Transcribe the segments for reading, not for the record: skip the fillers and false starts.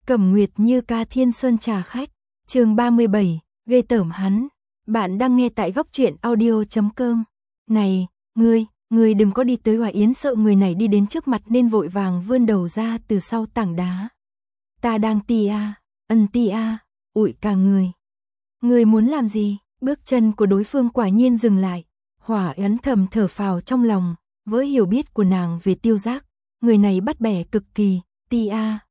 Cẩm Nguyệt Như ca Thiên Sơn trà khách, chương 37, ghê tởm hắn. Bạn đang nghe tại góc truyện audio.com. Này, ngươi đừng có đi tới Hòa Yến, sợ người này đi đến trước mặt nên vội vàng vươn đầu ra từ sau tảng đá. Ta đang ti a, ụi cả người. Ngươi muốn làm gì? Bước chân của đối phương quả nhiên dừng lại. Hòa Yến thầm thở phào trong lòng, với hiểu biết của nàng về Tiêu Giác, người này bắt bẻ cực kỳ, ti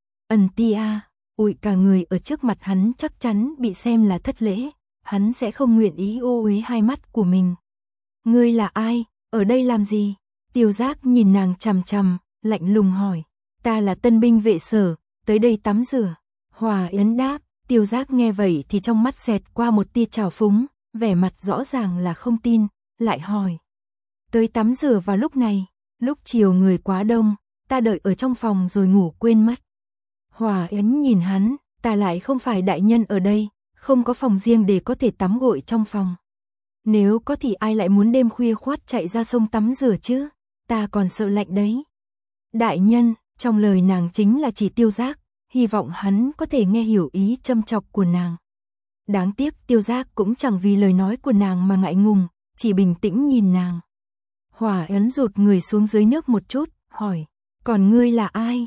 a, ụi cả người ở trước mặt hắn chắc chắn bị xem là thất lễ, hắn sẽ không nguyện ý ô uế hai mắt của mình. Ngươi là ai, ở đây làm gì? Tiêu Giác nhìn nàng chằm chằm, lạnh lùng hỏi. Ta là tân binh vệ sở, tới đây tắm rửa. Hòa Yến đáp. Tiêu Giác nghe vậy thì trong mắt xẹt qua một tia trào phúng, vẻ mặt rõ ràng là không tin, lại hỏi. Tới tắm rửa vào lúc này, lúc chiều người quá đông, ta đợi ở trong phòng rồi ngủ quên mất. Hòa Yến nhìn hắn, ta lại không phải đại nhân ở đây, không có phòng riêng để có thể tắm gội trong phòng. Nếu có thì ai lại muốn đêm khuya khoắt chạy ra sông tắm rửa chứ, ta còn sợ lạnh đấy. Đại nhân, trong lời nàng chính là chỉ Tiêu Giác, hy vọng hắn có thể nghe hiểu ý châm chọc của nàng. Đáng tiếc Tiêu Giác cũng chẳng vì lời nói của nàng mà ngại ngùng, chỉ bình tĩnh nhìn nàng. Hòa Yến rụt người xuống dưới nước một chút, hỏi, còn ngươi là ai?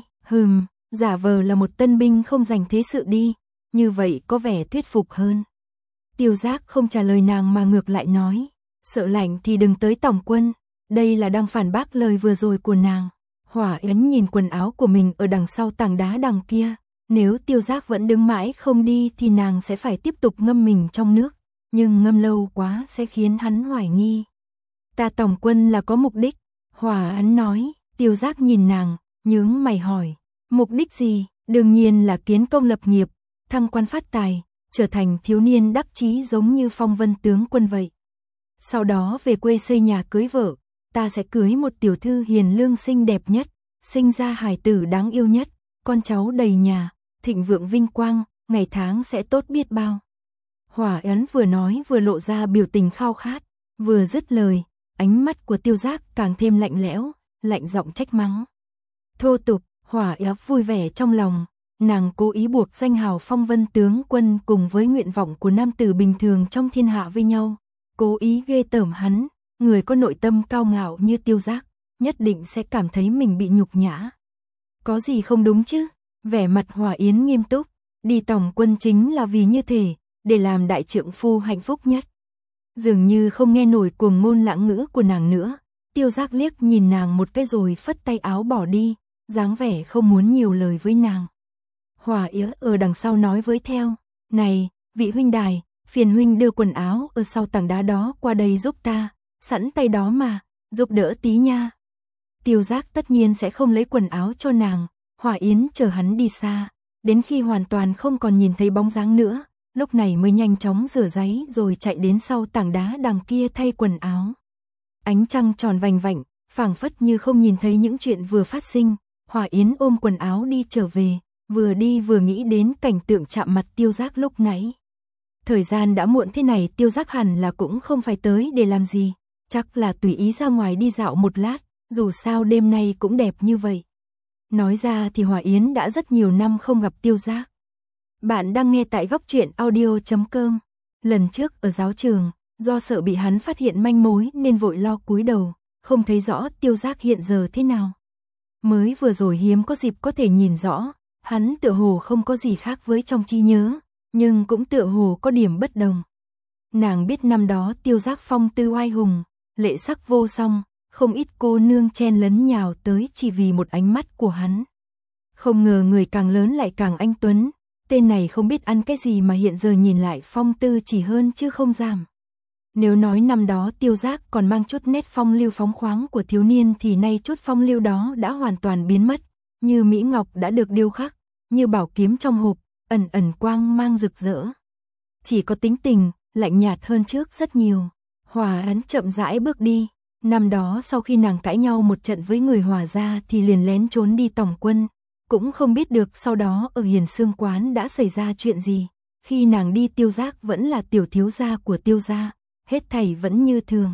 Giả vờ là một tân binh không dành thế sự đi, như vậy có vẻ thuyết phục hơn. Tiêu Giác không trả lời nàng mà ngược lại nói, sợ lạnh thì đừng tới tổng quân, đây là đang phản bác lời vừa rồi của nàng. Hòa Yến nhìn quần áo của mình ở đằng sau tảng đá đằng kia, nếu Tiêu Giác vẫn đứng mãi không đi thì nàng sẽ phải tiếp tục ngâm mình trong nước, nhưng ngâm lâu quá sẽ khiến hắn hoài nghi. Ta tổng quân là có mục đích, Hòa Yến nói. Tiêu Giác nhìn nàng, nhướng mày hỏi, mục đích gì? Đương nhiên là kiến công lập nghiệp, thăng quan phát tài, trở thành thiếu niên đắc chí giống như Phong Vân tướng quân vậy. Sau đó về quê xây nhà cưới vợ, ta sẽ cưới một tiểu thư hiền lương xinh đẹp nhất, sinh ra hài tử đáng yêu nhất, con cháu đầy nhà, thịnh vượng vinh quang, ngày tháng sẽ tốt biết bao. Hòa Yến vừa nói vừa lộ ra biểu tình khao khát, vừa dứt lời, ánh mắt của Tiêu Giác càng thêm lạnh lẽo, lạnh giọng trách mắng. Thô tục. Hòa Yến vui vẻ trong lòng, nàng cố ý buộc danh hào Phong Vân tướng quân cùng với nguyện vọng của nam tử bình thường trong thiên hạ với nhau, cố ý ghê tởm hắn, người có nội tâm cao ngạo như Tiêu Giác, nhất định sẽ cảm thấy mình bị nhục nhã. Có gì không đúng chứ? Vẻ mặt Hòa Yến nghiêm túc, đi tổng quân chính là vì như thế, để làm đại trượng phu hạnh phúc nhất. Dường như không nghe nổi cuồng ngôn lãng ngữ của nàng nữa, Tiêu Giác liếc nhìn nàng một cái rồi phất tay áo bỏ đi, dáng vẻ không muốn nhiều lời với nàng. Hòa Yến ở đằng sau nói với theo, này, vị huynh đài, phiền huynh đưa quần áo ở sau tảng đá đó qua đây giúp ta, sẵn tay đó mà, giúp đỡ tí nha. Tiêu Giác tất nhiên sẽ không lấy quần áo cho nàng, Hòa Yến chờ hắn đi xa, đến khi hoàn toàn không còn nhìn thấy bóng dáng nữa, lúc này mới nhanh chóng rửa ráy rồi chạy đến sau tảng đá đằng kia thay quần áo. Ánh trăng tròn vành vạnh, phảng phất như không nhìn thấy những chuyện vừa phát sinh. Hòa Yến ôm quần áo đi trở về, vừa đi vừa nghĩ đến cảnh tượng chạm mặt Tiêu Giác lúc nãy. Thời gian đã muộn thế này Tiêu Giác hẳn là cũng không phải tới để làm gì, chắc là tùy ý ra ngoài đi dạo một lát, dù sao đêm nay cũng đẹp như vậy. Nói ra thì Hòa Yến đã rất nhiều năm không gặp Tiêu Giác. Bạn đang nghe tại góc truyện audio.com. Lần trước ở giáo trường, do sợ bị hắn phát hiện manh mối nên vội lo cúi đầu, không thấy rõ Tiêu Giác hiện giờ thế nào. Mới vừa rồi hiếm có dịp có thể nhìn rõ, hắn tựa hồ không có gì khác với trong trí nhớ, nhưng cũng tựa hồ có điểm bất đồng. Nàng biết năm đó Tiêu Giác phong tư oai hùng, lệ sắc vô song, không ít cô nương chen lấn nhào tới chỉ vì một ánh mắt của hắn. Không ngờ người càng lớn lại càng anh tuấn, tên này không biết ăn cái gì mà hiện giờ nhìn lại phong tư chỉ hơn chứ không giảm. Nếu nói năm đó Tiêu Giác còn mang chút nét phong lưu phóng khoáng của thiếu niên thì nay chút phong lưu đó đã hoàn toàn biến mất, như mỹ ngọc đã được điêu khắc, như bảo kiếm trong hộp, ẩn ẩn quang mang rực rỡ. Chỉ có tính tình, lạnh nhạt hơn trước rất nhiều. Hòa Yến chậm rãi bước đi, năm đó sau khi nàng cãi nhau một trận với người Hòa gia thì liền lén trốn đi tổng quân, cũng không biết được sau đó ở Hiền Xương quán đã xảy ra chuyện gì. Khi nàng đi Tiêu Giác vẫn là tiểu thiếu gia của Tiêu gia, hết thảy vẫn như thường.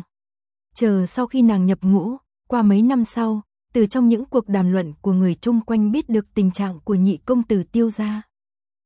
Chờ sau khi nàng nhập ngũ, qua mấy năm sau, từ trong những cuộc đàm luận của người chung quanh biết được tình trạng của nhị công tử Tiêu gia.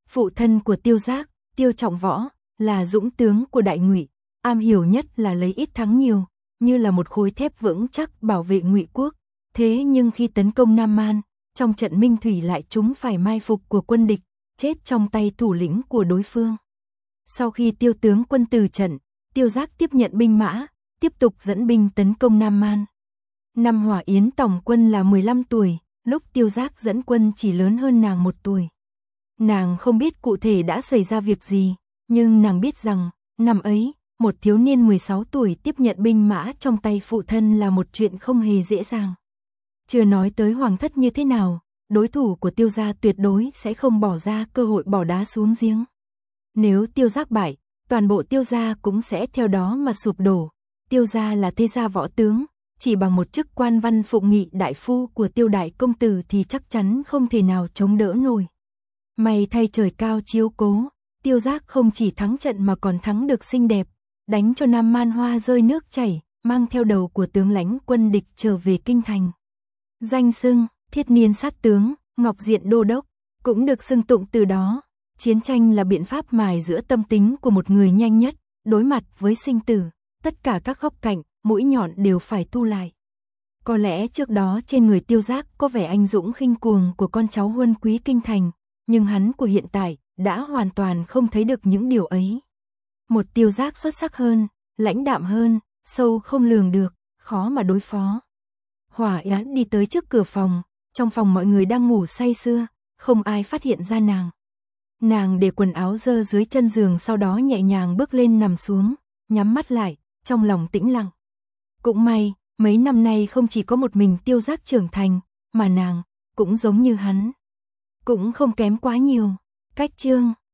Phụ thân của Tiêu Giác, Tiêu Trọng Võ, là dũng tướng của Đại Ngụy, am hiểu nhất là lấy ít thắng nhiều, như là một khối thép vững chắc bảo vệ Ngụy quốc. Thế nhưng khi tấn công Nam Man, trong trận Minh Thủy lại trúng phải mai phục của quân địch, chết trong tay thủ lĩnh của đối phương. Sau khi Tiêu tướng quân từ trận, Tiêu Giác tiếp nhận binh mã, tiếp tục dẫn binh tấn công Nam Man. Năm Hỏa Yến tổng quân là 15 tuổi, lúc Tiêu Giác dẫn quân chỉ lớn hơn nàng 1 tuổi. Nàng không biết cụ thể đã xảy ra việc gì, nhưng nàng biết rằng, năm ấy, một thiếu niên 16 tuổi tiếp nhận binh mã trong tay phụ thân là một chuyện không hề dễ dàng. Chưa nói tới hoàng thất như thế nào, đối thủ của Tiêu gia tuyệt đối sẽ không bỏ ra cơ hội bỏ đá xuống giếng. Nếu Tiêu Giác bại, toàn bộ Tiêu gia cũng sẽ theo đó mà sụp đổ. Tiêu gia là thế gia võ tướng, chỉ bằng một chức quan văn phụng nghị đại phu của Tiêu đại công tử thì chắc chắn không thể nào chống đỡ nổi. May thay trời cao chiếu cố, Tiêu Giác không chỉ thắng trận mà còn thắng được xinh đẹp, đánh cho Nam Man hoa rơi nước chảy, mang theo đầu của tướng lãnh quân địch trở về kinh thành. Danh xưng Thiết Niên sát tướng, Ngọc Diện đô đốc, cũng được xưng tụng từ đó. Chiến tranh là biện pháp mài giũa tâm tính của một người nhanh nhất, đối mặt với sinh tử, tất cả các góc cạnh, mũi nhọn đều phải thu lại. Có lẽ trước đó trên người Tiêu Giác có vẻ anh dũng khinh cuồng của con cháu huân quý kinh thành, nhưng hắn của hiện tại đã hoàn toàn không thấy được những điều ấy. Một Tiêu Giác xuất sắc hơn, lãnh đạm hơn, sâu không lường được, khó mà đối phó. Hỏa Yến đi tới trước cửa phòng, trong phòng mọi người đang ngủ say sưa, không ai phát hiện ra nàng. Nàng để quần áo dơ dưới chân giường, sau đó nhẹ nhàng bước lên nằm xuống, nhắm mắt lại, trong lòng tĩnh lặng. Cũng may, mấy năm nay không chỉ có một mình Tiêu Giác trưởng thành, mà nàng cũng giống như hắn, cũng không kém quá nhiều. Cách chương